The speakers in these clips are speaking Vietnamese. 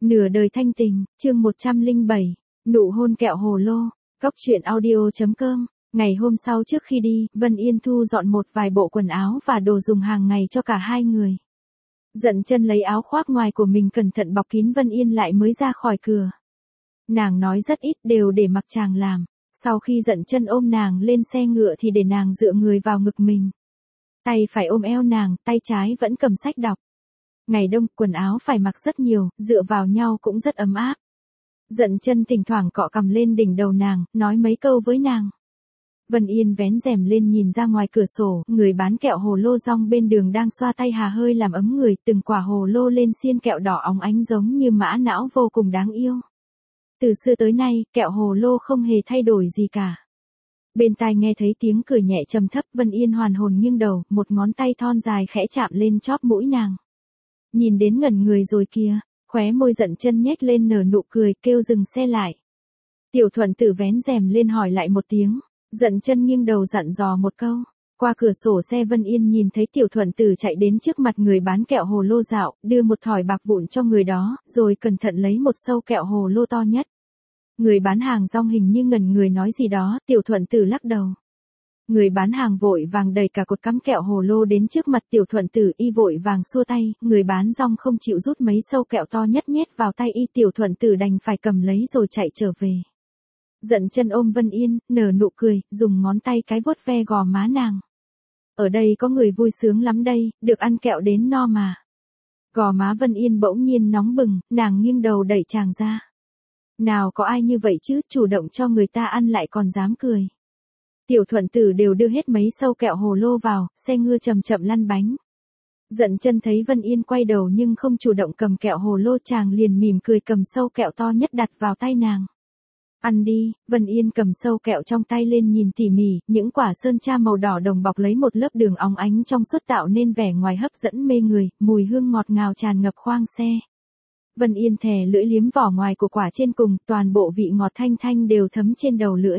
Nửa đời thanh tình, chương 107, nụ hôn kẹo hồ lô, Cóc truyện audio.com. Ngày hôm sau trước khi đi, Vân Yên thu dọn một vài bộ quần áo và đồ dùng hàng ngày cho cả hai người. Dận Chân lấy áo khoác ngoài của mình cẩn thận bọc kín Vân Yên lại mới ra khỏi cửa. Nàng nói rất ít, đều để mặc chàng làm. Sau khi Dận Chân ôm nàng lên xe ngựa thì để nàng dựa người vào ngực mình. Tay phải ôm eo nàng, tay trái vẫn cầm sách đọc. Ngày đông, quần áo phải mặc rất nhiều, dựa vào nhau cũng rất ấm áp. Dận Chân thỉnh thoảng cọ cằm lên đỉnh đầu nàng, nói mấy câu với nàng. Vân Yên vén rèm lên nhìn ra ngoài cửa sổ, người bán kẹo hồ lô rong bên đường đang xoa tay hà hơi làm ấm người, từng quả hồ lô lên xiên kẹo đỏ óng ánh giống như mã não vô cùng đáng yêu. Từ xưa tới nay, kẹo hồ lô không hề thay đổi gì cả. Bên tai nghe thấy tiếng cười nhẹ trầm thấp, Vân Yên hoàn hồn nghiêng đầu, một ngón tay thon dài khẽ chạm lên chóp mũi nàng. Nhìn đến ngẩn người rồi kìa, khóe môi Dận Chân nhếch lên nở nụ cười, kêu dừng xe lại. Tiểu Thuận Tử vén rèm lên hỏi lại một tiếng, Dận Chân nghiêng đầu dặn dò một câu. Qua cửa sổ xe Vân Yên nhìn thấy Tiểu Thuận Tử chạy đến trước mặt người bán kẹo hồ lô dạo, đưa một thỏi bạc vụn cho người đó, rồi cẩn thận lấy một sâu kẹo hồ lô to nhất. Người bán hàng rong hình như ngẩn người nói gì đó, Tiểu Thuận Tử lắc đầu. Người bán hàng vội vàng đẩy cả cột cắm kẹo hồ lô đến trước mặt Tiểu Thuận Tử, y vội vàng xua tay, người bán rong không chịu rút mấy sâu kẹo to nhất nhét vào tay y, Tiểu Thuận Tử đành phải cầm lấy rồi chạy trở về. Dận Chân ôm Vân Yên, nở nụ cười, dùng ngón tay cái vuốt ve gò má nàng. Ở đây có người vui sướng lắm đây, được ăn kẹo đến no mà. Gò má Vân Yên bỗng nhiên nóng bừng, nàng nghiêng đầu đẩy chàng ra. Nào có ai như vậy chứ, chủ động cho người ta ăn lại còn dám cười. Tiểu Thuận Tử đều đưa hết mấy sâu kẹo hồ lô vào, xe ngựa chậm chậm lăn bánh. Dận Chân thấy Vân Yên quay đầu nhưng không chủ động cầm kẹo hồ lô, chàng liền mỉm cười cầm sâu kẹo to nhất đặt vào tay nàng. Ăn đi, Vân Yên cầm sâu kẹo trong tay lên nhìn tỉ mỉ, những quả sơn tra màu đỏ đồng bọc lấy một lớp đường óng ánh trong suốt tạo nên vẻ ngoài hấp dẫn mê người, mùi hương ngọt ngào tràn ngập khoang xe. Vân Yên thè lưỡi liếm vỏ ngoài của quả trên cùng, toàn bộ vị ngọt thanh thanh đều thấm trên đầu lưỡi.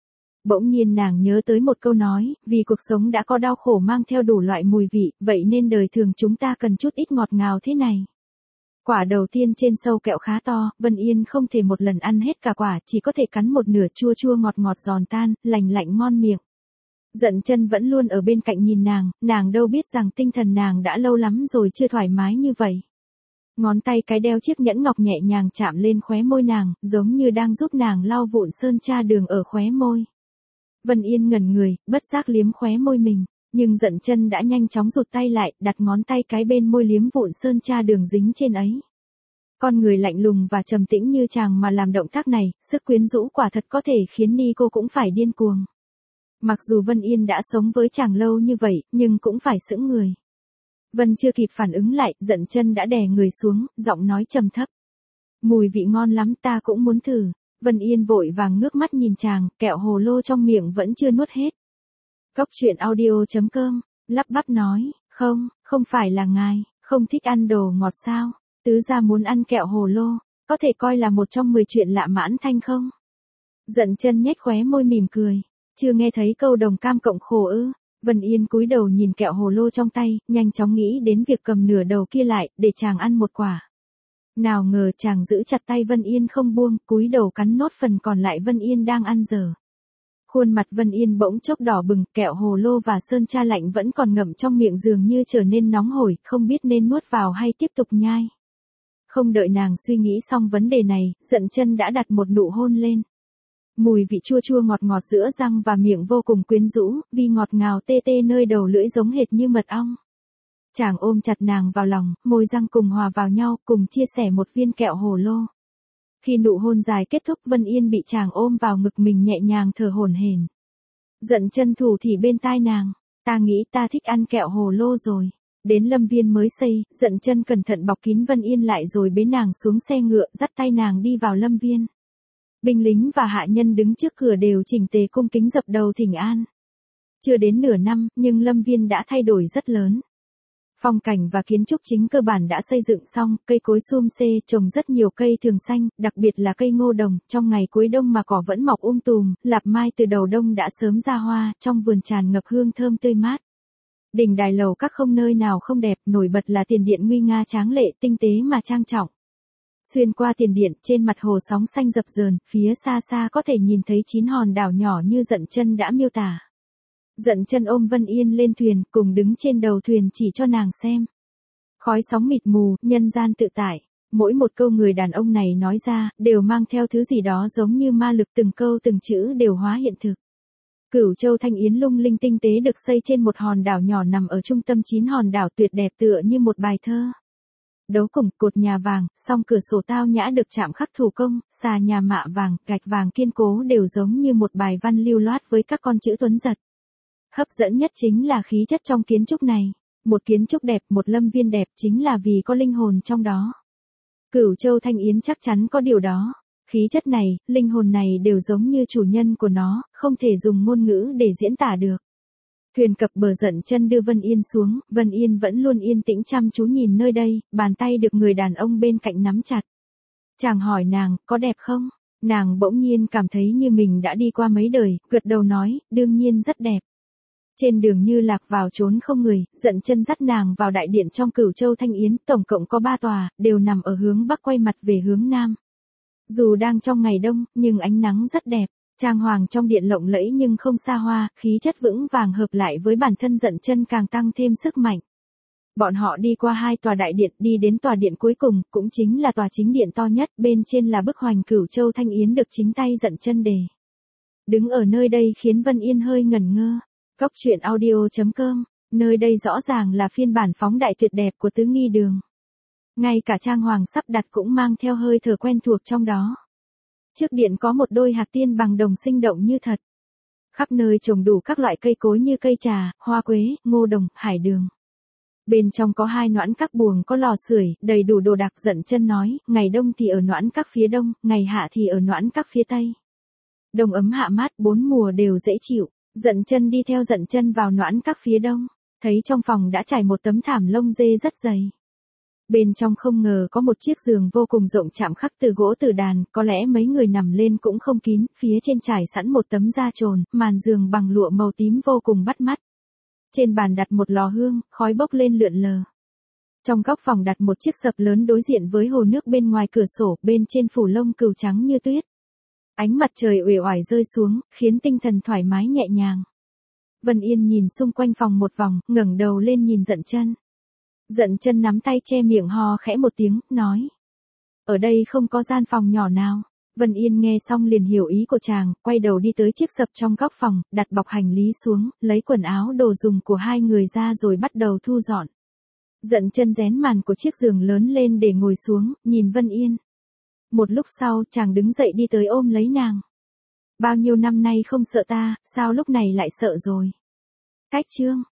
Bỗng nhiên nàng nhớ tới một câu nói, vì cuộc sống đã có đau khổ mang theo đủ loại mùi vị, vậy nên đời thường chúng ta cần chút ít ngọt ngào thế này. Quả đầu tiên trên sâu kẹo khá to, Vân Yên không thể một lần ăn hết cả quả, chỉ có thể cắn một nửa, chua chua ngọt ngọt giòn tan, lành lạnh ngon miệng. Dận Chân vẫn luôn ở bên cạnh nhìn nàng đâu biết rằng tinh thần nàng đã lâu lắm rồi chưa thoải mái như vậy. Ngón tay cái đeo chiếc nhẫn ngọc nhẹ nhàng chạm lên khóe môi nàng, giống như đang giúp nàng lau vụn sơn tra đường ở khóe môi. Vân Yên ngẩn người, bất giác liếm khóe môi mình, nhưng Dận Chân đã nhanh chóng rụt tay lại, đặt ngón tay cái bên môi liếm vụn sơn tra đường dính trên ấy. Con người lạnh lùng và trầm tĩnh như chàng mà làm động tác này, sức quyến rũ quả thật có thể khiến ni cô cũng phải điên cuồng. Mặc dù Vân Yên đã sống với chàng lâu như vậy, nhưng cũng phải sững người. Vân chưa kịp phản ứng lại, Dận Chân đã đè người xuống, giọng nói trầm thấp. Mùi vị ngon lắm, ta cũng muốn thử. Vân Yên vội vàng ngước mắt nhìn chàng, kẹo hồ lô trong miệng vẫn chưa nuốt hết. Cóc truyện audio.com, lắp bắp nói, không phải là ngài, không thích ăn đồ ngọt sao, tứ gia muốn ăn kẹo hồ lô, có thể coi là một trong 10 chuyện lạ mãn thanh không? Dận Chân nhếch khóe môi mỉm cười, chưa nghe thấy câu đồng cam cộng khổ ư? Vân Yên cúi đầu nhìn kẹo hồ lô trong tay, nhanh chóng nghĩ đến việc cầm nửa đầu kia lại, để chàng ăn một quả. Nào ngờ chàng giữ chặt tay Vân Yên không buông, cúi đầu cắn nốt phần còn lại Vân Yên đang ăn dở. Khuôn mặt Vân Yên bỗng chốc đỏ bừng, kẹo hồ lô và sơn tra lạnh vẫn còn ngậm trong miệng dường như trở nên nóng hổi, không biết nên nuốt vào hay tiếp tục nhai. Không đợi nàng suy nghĩ xong vấn đề này, Dận Chân đã đặt một nụ hôn lên. Mùi vị chua chua ngọt ngọt giữa răng và miệng vô cùng quyến rũ, vì ngọt ngào tê tê nơi đầu lưỡi giống hệt như mật ong. Chàng ôm chặt nàng vào lòng, môi răng cùng hòa vào nhau, cùng chia sẻ một viên kẹo hồ lô. Khi nụ hôn dài kết thúc, Vân Yên bị chàng ôm vào ngực mình nhẹ nhàng thở hổn hển. Dận Chân thủ thỉ bên tai nàng, ta nghĩ ta thích ăn kẹo hồ lô rồi. Đến lâm viên mới xây, Dận Chân cẩn thận bọc kín Vân Yên lại rồi bế nàng xuống xe ngựa, dắt tay nàng đi vào lâm viên. Binh lính và hạ nhân đứng trước cửa đều chỉnh tề cung kính dập đầu thỉnh an. Chưa đến nửa năm, nhưng lâm viên đã thay đổi rất lớn. Phong cảnh và kiến trúc chính cơ bản đã xây dựng xong, cây cối sum xê, trồng rất nhiều cây thường xanh, đặc biệt là cây ngô đồng, trong ngày cuối đông mà cỏ vẫn mọc tùm, lạp mai từ đầu đông đã sớm ra hoa, trong vườn tràn ngập hương thơm tươi mát. Đình đài lầu các không nơi nào không đẹp, nổi bật là tiền điện nguy nga tráng lệ, tinh tế mà trang trọng. Xuyên qua tiền điện, trên mặt hồ sóng xanh dập dờn, phía xa xa có thể nhìn thấy 9 hòn đảo nhỏ như Dận Chân đã miêu tả. Dận Chân ôm Vân Yên lên thuyền, cùng đứng trên đầu thuyền chỉ cho nàng xem. Khói sóng mịt mù, nhân gian tự tại. Mỗi một câu người đàn ông này nói ra, đều mang theo thứ gì đó giống như ma lực, từng câu từng chữ đều hóa hiện thực. Cửu Châu Thanh Yến lung linh tinh tế được xây trên một hòn đảo nhỏ nằm ở trung tâm 9 hòn đảo tuyệt đẹp tựa như một bài thơ. Đấu cùng, cột nhà vàng, song cửa sổ tao nhã được chạm khắc thủ công, xà nhà mạ vàng, gạch vàng kiên cố đều giống như một bài văn lưu loát với các con chữ tuấn giật. Hấp dẫn nhất chính là khí chất trong kiến trúc này. Một kiến trúc đẹp, một lâm viên đẹp chính là vì có linh hồn trong đó. Cửu Châu Thanh Yến chắc chắn có điều đó. Khí chất này, linh hồn này đều giống như chủ nhân của nó, không thể dùng ngôn ngữ để diễn tả được. Thuyền cập bờ Dận Chân đưa Vân Yên xuống, Vân Yên vẫn luôn yên tĩnh chăm chú nhìn nơi đây, bàn tay được người đàn ông bên cạnh nắm chặt. Chàng hỏi nàng, có đẹp không? Nàng bỗng nhiên cảm thấy như mình đã đi qua mấy đời, gật đầu nói, đương nhiên rất đẹp. Trên đường như lạc vào chốn không người, Dận Chân dắt nàng vào đại điện trong Cửu Châu Thanh Yến, tổng cộng có 3 tòa, đều nằm ở hướng bắc quay mặt về hướng nam. Dù đang trong ngày đông, nhưng ánh nắng rất đẹp. Trang hoàng trong điện lộng lẫy nhưng không xa hoa, khí chất vững vàng hợp lại với bản thân Dận Chân càng tăng thêm sức mạnh. Bọn họ đi qua 2 tòa đại điện, đi đến tòa điện cuối cùng, cũng chính là tòa chính điện to nhất, bên trên là bức hoành Cửu Châu Thanh Yến được chính tay Dận Chân đề. Đứng ở nơi đây khiến Vân Yên hơi ngẩn ngơ. Cốc truyện audio.com, nơi đây rõ ràng là phiên bản phóng đại tuyệt đẹp của Tứ Nghi Đường. Ngay cả trang hoàng sắp đặt cũng mang theo hơi thở quen thuộc trong đó. Trước điện có một đôi hạc tiên bằng đồng sinh động như thật. Khắp nơi trồng đủ các loại cây cối như cây trà, hoa quế, ngô đồng, hải đường. Bên trong có 2 noãn các buồng có lò sưởi, đầy đủ đồ đạc. Dận Chân nói, ngày đông thì ở noãn các phía đông, ngày hạ thì ở noãn các phía tây. Đông ấm hạ mát, 4 mùa đều dễ chịu. Dận Chân đi theo Dận Chân vào noãn các phía đông, thấy trong phòng đã trải một tấm thảm lông dê rất dày. Bên trong không ngờ có một chiếc giường vô cùng rộng chạm khắc từ gỗ tử đàn, có lẽ mấy người nằm lên cũng không kín, phía trên trải sẵn một tấm da trồn, màn giường bằng lụa màu tím vô cùng bắt mắt. Trên bàn đặt một lò hương, khói bốc lên lượn lờ. Trong góc phòng đặt một chiếc sập lớn đối diện với hồ nước bên ngoài cửa sổ, bên trên phủ lông cừu trắng như tuyết. Ánh mặt trời uể oải rơi xuống, khiến tinh thần thoải mái nhẹ nhàng. Vân Yên nhìn xung quanh phòng một vòng, ngẩng đầu lên nhìn Dận Chân. Dận Chân nắm tay che miệng ho khẽ một tiếng, nói. Ở đây không có gian phòng nhỏ nào. Vân Yên nghe xong liền hiểu ý của chàng, quay đầu đi tới chiếc sập trong góc phòng, đặt bọc hành lý xuống, lấy quần áo đồ dùng của 2 người ra rồi bắt đầu thu dọn. Dận Chân rén màn của chiếc giường lớn lên để ngồi xuống, nhìn Vân Yên. Một lúc sau, chàng đứng dậy đi tới ôm lấy nàng. Bao nhiêu năm nay không sợ ta, sao lúc này lại sợ rồi? Cách chương.